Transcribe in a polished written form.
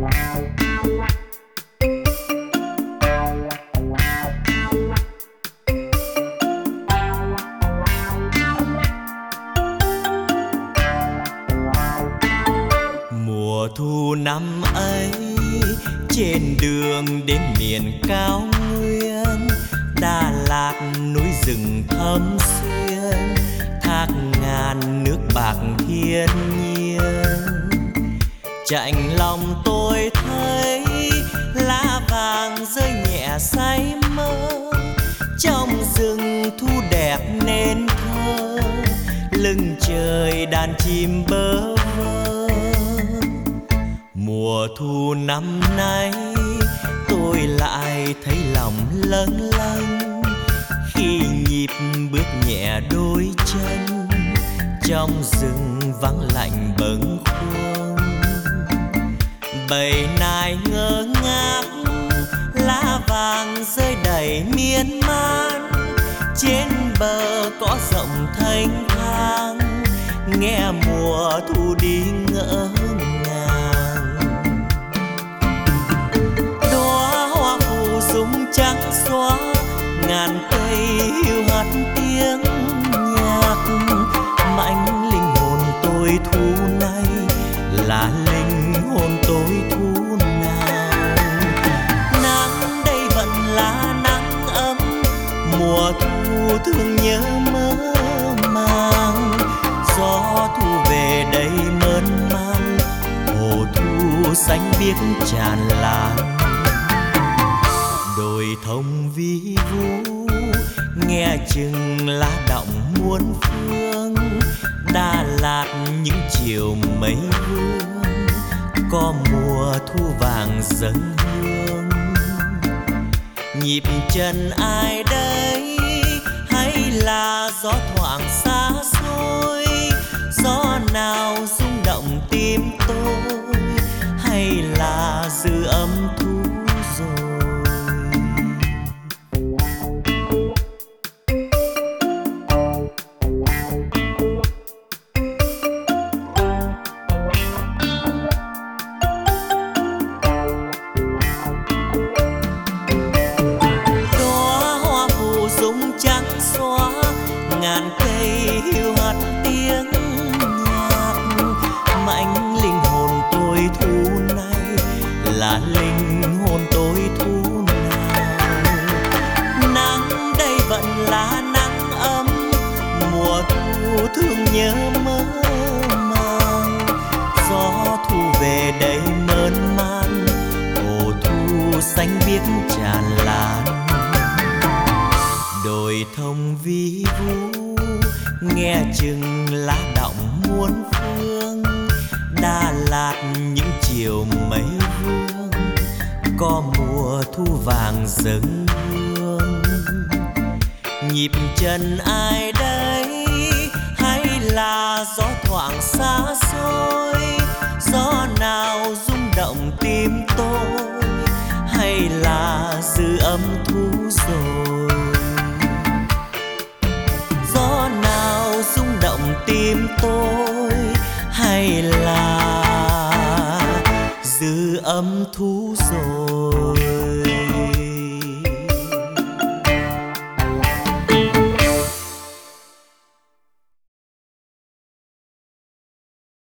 Mùa thu năm ấy trên đường đến miền cao nguyên, Đà Lạt núi rừng thâm xuyên, thác ngàn nước bạc thiên nhiên. Chạnh lòng tôi thấy lá vàng rơi nhẹ say mơ, trong rừng thu đẹp nên thơ, lưng trời đàn chim bơ vơ. Mùa thu năm nay tôi lại thấy lòng lâng lâng, khi nhịp bước nhẹ đôi chân, trong rừng vắng lạnh bâng khuâng. Bầy nai ngơ ngác, lá vàng rơi đầy miên man, trên bờ cỏ rộng thênh thang, nghe mùa thu đi ngỡ ngàng. Đóa hoa phù dung trắng xóa, ngàn cây hiu hắt tiếng nhạc. Mãnh linh hồn tôi thu nay là linh hồn tôi thu nàng. Nắng đây vẫn là nắng ấm, mùa thu thương nhớ mơ màng. Gió thu về đây mơn man, hồ thu xanh biếc tràn lan. Đồi thông vi vu nghe chừng lá động muôn phương, Đà Lạt những chiều mây vương, có mùa thu vàng dâng hương. Nhịp chân ai đây hay là gió thoảng xa xôi, gió nào rung động tim tôi hay là dư âm thu rồi. Ngàn cây hiu hắt tiếng nhạc, mãnh linh hồn tôi thu nay là linh hồn tôi thu nàng. Nắng đây vẫn là nắng ấm, mùa thu thương nhớ mơ màng. Gió thu về đây mơn man, hồ thu xanh biếc tràn lan. Đồi thông vi vu nghe chừng lá động muôn phương, Đà Lạt những chiều mây vương, có mùa thu vàng dâng hương. Nhịp chân ai đây hay là gió thoảng xa xôi, gió nào rung động tim tôi hay là dư âm thu rồi. Gió nào rung động tim tôi hay là dư âm thu rồi.